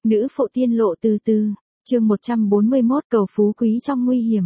Nữ phụ tiên lộ từ từ, chương 141 cầu phú quý trong nguy hiểm.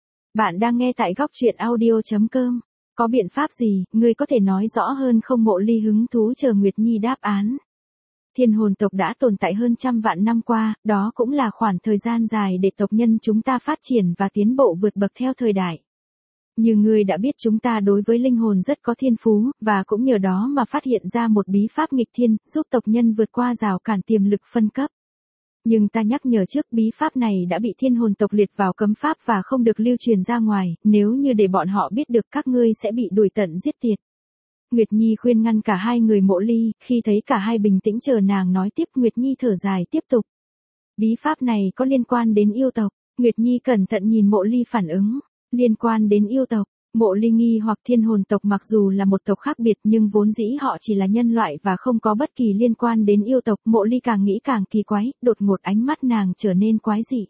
Bạn đang nghe tại góc truyện audio.com. Có biện pháp gì, ngươi có thể nói rõ hơn không? Mộ Ly hứng thú chờ Nguyệt Nhi đáp án. Thiên hồn tộc đã tồn tại hơn trăm vạn năm qua, đó cũng là khoảng thời gian dài để tộc nhân chúng ta phát triển và tiến bộ vượt bậc theo thời đại. Như ngươi đã biết, chúng ta đối với linh hồn rất có thiên phú, và cũng nhờ đó mà phát hiện ra một bí pháp nghịch thiên, giúp tộc nhân vượt qua rào cản tiềm lực phân cấp. Nhưng ta nhắc nhở trước, bí pháp này đã bị thiên hồn tộc liệt vào cấm pháp và không được lưu truyền ra ngoài, nếu như để bọn họ biết được, các ngươi sẽ bị đuổi tận giết tiệt. Nguyệt Nhi khuyên ngăn cả hai người Mộ Ly, khi thấy cả hai bình tĩnh chờ nàng nói tiếp, Nguyệt Nhi thở dài tiếp tục. Bí pháp này có liên quan đến yêu tộc. Nguyệt Nhi cẩn thận nhìn Mộ Ly phản ứng. Liên quan đến yêu tộc. Mộ Ly nghi hoặc, thiên hồn tộc mặc dù là một tộc khác biệt nhưng vốn dĩ họ chỉ là nhân loại và không có bất kỳ liên quan đến yêu tộc. Mộ Ly càng nghĩ càng kỳ quái, đột ngột ánh mắt nàng trở nên quái dị.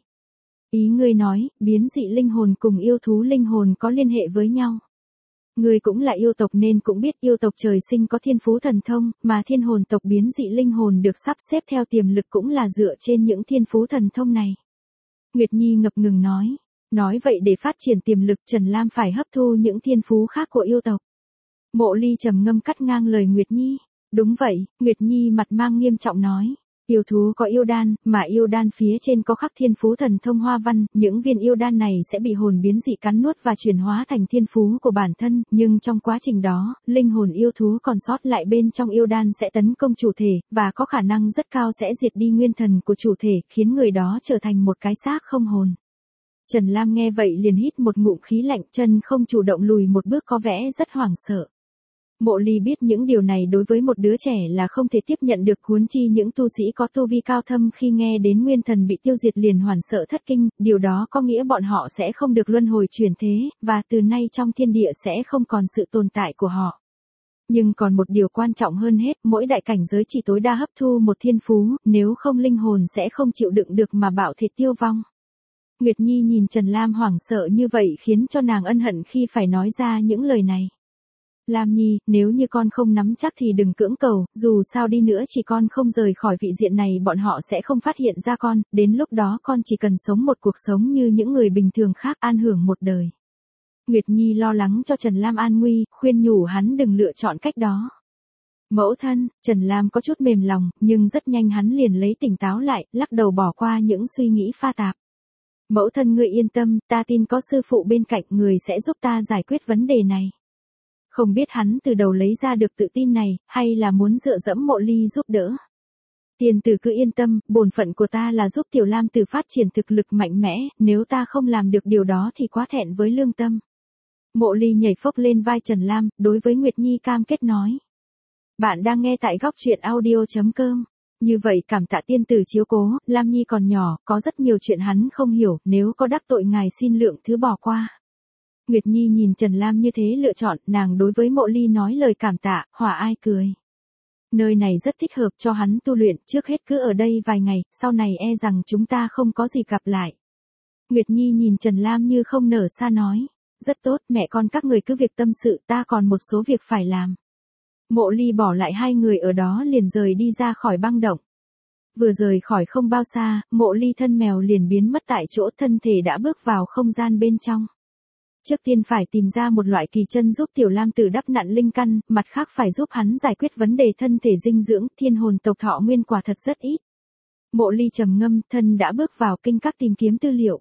Ý ngươi nói, biến dị linh hồn cùng yêu thú linh hồn có liên hệ với nhau. Ngươi cũng là yêu tộc nên cũng biết yêu tộc trời sinh có thiên phú thần thông, mà thiên hồn tộc biến dị linh hồn được sắp xếp theo tiềm lực cũng là dựa trên những thiên phú thần thông này. Nguyệt Nhi ngập ngừng nói. Nói vậy để phát triển tiềm lực, Trần Lam phải hấp thu những thiên phú khác của yêu tộc. Mộ Ly trầm ngâm cắt ngang lời Nguyệt Nhi. Đúng vậy, Nguyệt Nhi mặt mang nghiêm trọng nói. Yêu thú có yêu đan, mà yêu đan phía trên có khắc thiên phú thần thông hoa văn, những viên yêu đan này sẽ bị hồn biến dị cắn nuốt và chuyển hóa thành thiên phú của bản thân, nhưng trong quá trình đó, linh hồn yêu thú còn sót lại bên trong yêu đan sẽ tấn công chủ thể, và có khả năng rất cao sẽ diệt đi nguyên thần của chủ thể, khiến người đó trở thành một cái xác không hồn. Trần Lam nghe vậy liền hít một ngụm khí lạnh, chân không chủ động lùi một bước, có vẻ rất hoảng sợ. Mộ Ly biết những điều này đối với một đứa trẻ là không thể tiếp nhận được, huống chi những tu sĩ có tu vi cao thâm khi nghe đến nguyên thần bị tiêu diệt liền hoảng sợ thất kinh, điều đó có nghĩa bọn họ sẽ không được luân hồi chuyển thế, và từ nay trong thiên địa sẽ không còn sự tồn tại của họ. Nhưng còn một điều quan trọng hơn hết, mỗi đại cảnh giới chỉ tối đa hấp thu một thiên phú, nếu không linh hồn sẽ không chịu đựng được mà bạo thể tiêu vong. Nguyệt Nhi nhìn Trần Lam hoảng sợ như vậy khiến cho nàng ân hận khi phải nói ra những lời này. Lam Nhi, nếu như con không nắm chắc thì đừng cưỡng cầu, dù sao đi nữa chỉ con không rời khỏi vị diện này bọn họ sẽ không phát hiện ra con, đến lúc đó con chỉ cần sống một cuộc sống như những người bình thường khác, an hưởng một đời. Nguyệt Nhi lo lắng cho Trần Lam an nguy, khuyên nhủ hắn đừng lựa chọn cách đó. Mẫu thân, Trần Lam có chút mềm lòng, nhưng rất nhanh hắn liền lấy tỉnh táo lại, lắc đầu bỏ qua những suy nghĩ pha tạp. Mẫu thân ngươi yên tâm, ta tin có sư phụ bên cạnh, người sẽ giúp ta giải quyết vấn đề này. Không biết hắn từ đầu lấy ra được tự tin này, hay là muốn dựa dẫm Mộ Ly giúp đỡ. Tiên tử cứ yên tâm, bổn phận của ta là giúp Tiểu Lam tử phát triển thực lực mạnh mẽ, nếu ta không làm được điều đó thì quá thẹn với lương tâm. Mộ Ly nhảy phốc lên vai Trần Lam, đối với Nguyệt Nhi cam kết nói. Bạn đang nghe tại góc truyện audio.com. Như vậy cảm tạ tiên tử chiếu cố, Lam Nhi còn nhỏ, có rất nhiều chuyện hắn không hiểu, nếu có đắc tội ngài xin lượng thứ bỏ qua. Nguyệt Nhi nhìn Trần Lam như thế lựa chọn, nàng đối với Mộ Ly nói lời cảm tạ, hòa ai cười. Nơi này rất thích hợp cho hắn tu luyện, trước hết cứ ở đây vài ngày, sau này e rằng chúng ta không có gì gặp lại. Nguyệt Nhi nhìn Trần Lam như không nở xa nói. Rất tốt, mẹ con các người cứ việc tâm sự, ta còn một số việc phải làm. Mộ Ly bỏ lại hai người ở đó liền rời đi ra khỏi băng động. Vừa rời khỏi không bao xa, Mộ Ly thân mèo liền biến mất tại chỗ, thân thể đã bước vào không gian bên trong. Trước tiên phải tìm ra một loại kỳ chân giúp Tiểu Lam tử đắp nặn linh căn, mặt khác phải giúp hắn giải quyết vấn đề thân thể dinh dưỡng, thiên hồn tộc thọ nguyên quả thật rất ít. Mộ Ly trầm ngâm, thân đã bước vào kinh các tìm kiếm tư liệu.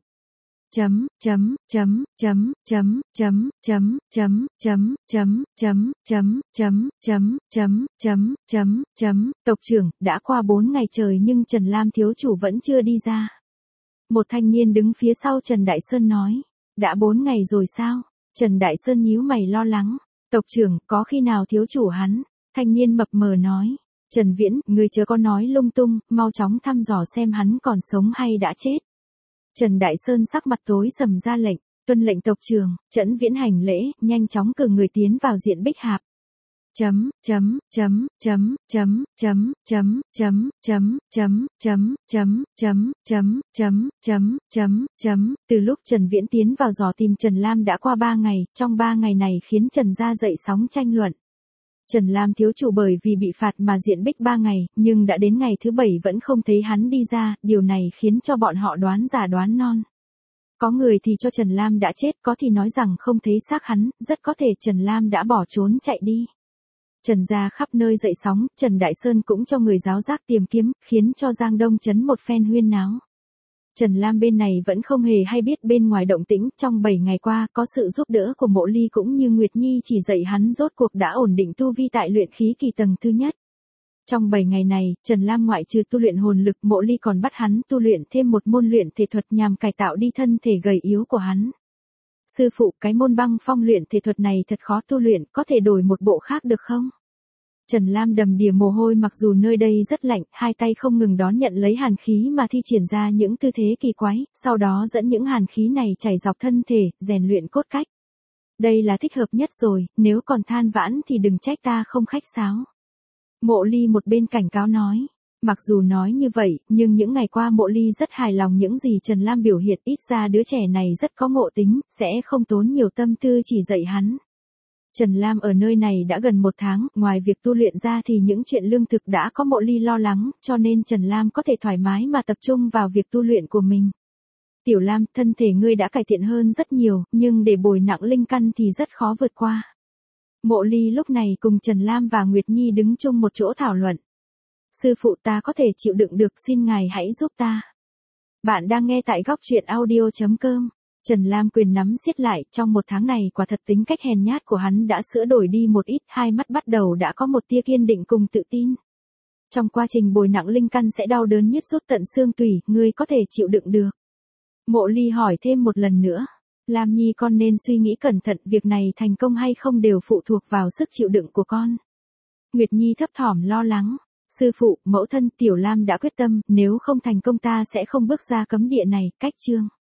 Tộc trưởng, đã qua 4 ngày trời nhưng Trần Lam thiếu chủ vẫn chưa đi ra. Một thanh niên đứng phía sau Trần Đại Sơn nói. Đã 4 ngày rồi sao? Trần Đại Sơn nhíu mày lo lắng. Tộc trưởng, có khi nào thiếu chủ hắn? Thanh niên mập mờ nói. Trần Viễn, ngươi chớ có nói lung tung, mau chóng thăm dò xem hắn còn sống hay đã chết. Trần Đại Sơn sắc mặt tối sầm ra lệnh, tuân lệnh tộc trưởng. Trấn Viễn hành lễ, nhanh chóng cử người tiến vào diện Bích Hạp. Từ lúc Trần Viễn tiến vào dò tìm Trần Lam đã qua 3 ngày, trong 3 ngày này khiến Trần gia dậy sóng tranh luận. Trần Lam thiếu chủ bởi vì bị phạt mà diện bích 3 ngày, nhưng đã đến ngày thứ 7 vẫn không thấy hắn đi ra, điều này khiến cho bọn họ đoán già đoán non. Có người thì cho Trần Lam đã chết, có thì nói rằng không thấy xác hắn, rất có thể Trần Lam đã bỏ trốn chạy đi. Trần gia khắp nơi dậy sóng, Trần Đại Sơn cũng cho người giáo giác tìm kiếm, khiến cho Giang Đông Trấn một phen huyên náo. Trần Lam bên này vẫn không hề hay biết bên ngoài động tĩnh, trong 7 ngày qua có sự giúp đỡ của Mộ Ly cũng như Nguyệt Nhi chỉ dạy hắn rốt cuộc đã ổn định tu vi tại luyện khí kỳ tầng thứ nhất. Trong 7 ngày này, Trần Lam ngoại trừ tu luyện hồn lực, Mộ Ly còn bắt hắn tu luyện thêm một môn luyện thể thuật nhằm cải tạo đi thân thể gầy yếu của hắn. Sư phụ, cái môn băng phong luyện thể thuật này thật khó tu luyện, có thể đổi một bộ khác được không? Trần Lam đầm đìa mồ hôi, mặc dù nơi đây rất lạnh, hai tay không ngừng đón nhận lấy hàn khí mà thi triển ra những tư thế kỳ quái, sau đó dẫn những hàn khí này chảy dọc thân thể, rèn luyện cốt cách. Đây là thích hợp nhất rồi, nếu còn than vãn thì đừng trách ta không khách sáo. Mộ Ly một bên cảnh cáo nói. Mặc dù nói như vậy, nhưng những ngày qua Mộ Ly rất hài lòng những gì Trần Lam biểu hiện, ít ra đứa trẻ này rất có ngộ tính, sẽ không tốn nhiều tâm tư chỉ dạy hắn. Trần Lam ở nơi này đã gần 1 tháng, ngoài việc tu luyện ra thì những chuyện lương thực đã có Mộ Ly lo lắng, cho nên Trần Lam có thể thoải mái mà tập trung vào việc tu luyện của mình. Tiểu Lam, thân thể ngươi đã cải thiện hơn rất nhiều, nhưng để bồi nặng linh căn thì rất khó vượt qua. Mộ Ly lúc này cùng Trần Lam và Nguyệt Nhi đứng chung một chỗ thảo luận. Sư phụ, ta có thể chịu đựng được, xin ngài hãy giúp ta. Bạn đang nghe tại góc truyện audio.com. Trần Lam quyền nắm siết lại, trong 1 tháng này quả thật tính cách hèn nhát của hắn đã sửa đổi đi một ít, hai mắt bắt đầu đã có một tia kiên định cùng tự tin. Trong quá trình bồi nặng linh căn sẽ đau đớn nhức rút tận xương tủy, ngươi có thể chịu đựng được. Mộ Ly hỏi thêm một lần nữa. Lam Nhi, con nên suy nghĩ cẩn thận, việc này thành công hay không đều phụ thuộc vào sức chịu đựng của con. Nguyệt Nhi thấp thỏm lo lắng. Sư phụ, mẫu thân, Tiểu Lam đã quyết tâm, nếu không thành công ta sẽ không bước ra cấm địa này, cách chương.